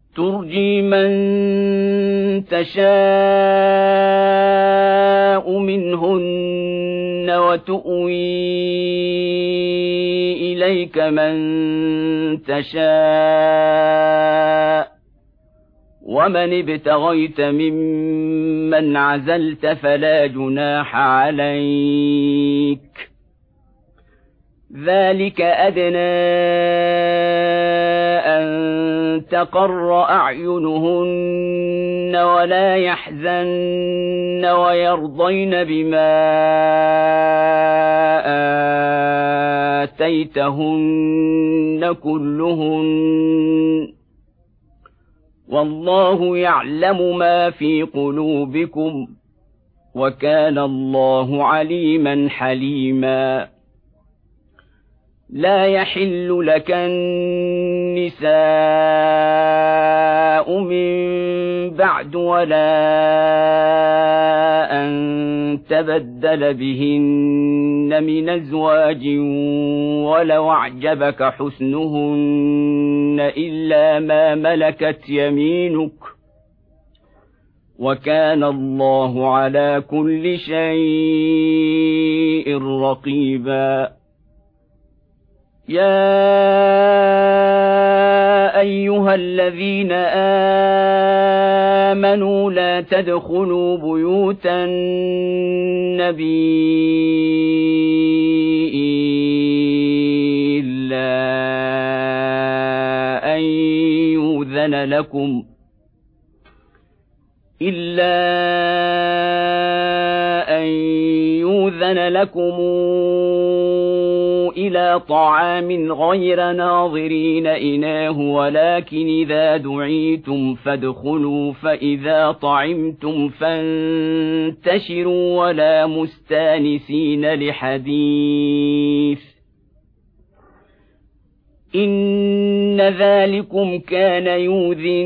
ترجي من تشاء منهن وتؤوي إليك من تشاء ومن ابتغيت ممن عزلت فلا جناح عليك ذلك أدنى أن تقر أعينهن ولا يحزن ويرضين بما آتيتهن كلهن والله يعلم ما في قلوبكم وكان الله عليما حليما لا يحل لك النساء من بعد ولا أن تبدل بهن من أزواج ولو أعجبك حسنهن إلا ما ملكت يمينك وكان الله على كل شيء رقيبا يا أيها الذين آمنوا لا تدخلوا بيوت النبي إلا أن يؤذن لكم إلى طعام غير ناظرين إناه ولكن إذا دعيتم فادخلوا فإذا طعمتم فانتشروا ولا مستانسين لحديث إن ذلكم كان يؤذي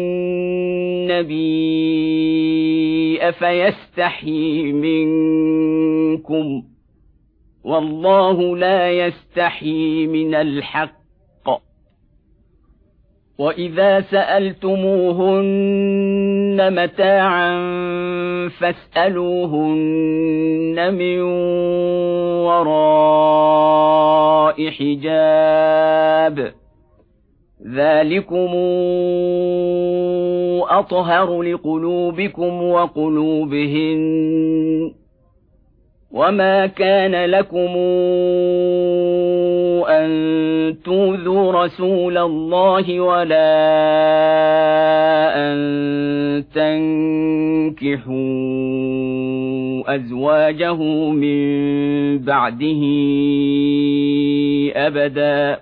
النبي فيستحيي منكم والله لا يستحيي من الحق وإذا سألتموهن متاعا فاسألوهن من وراء حجاب ذلكم أطهر لقلوبكم وقلوبهن وما كان لكم أن تؤذوا رسول الله ولا أن تنكحوا أزواجه من بعده أبدا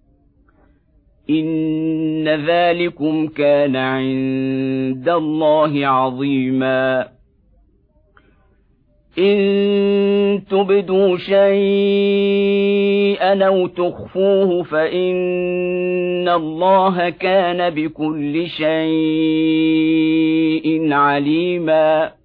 إن ذلكم كان عند الله عظيما إن تبدوا شيئا أو تخفوه فإن الله كان بكل شيء عليما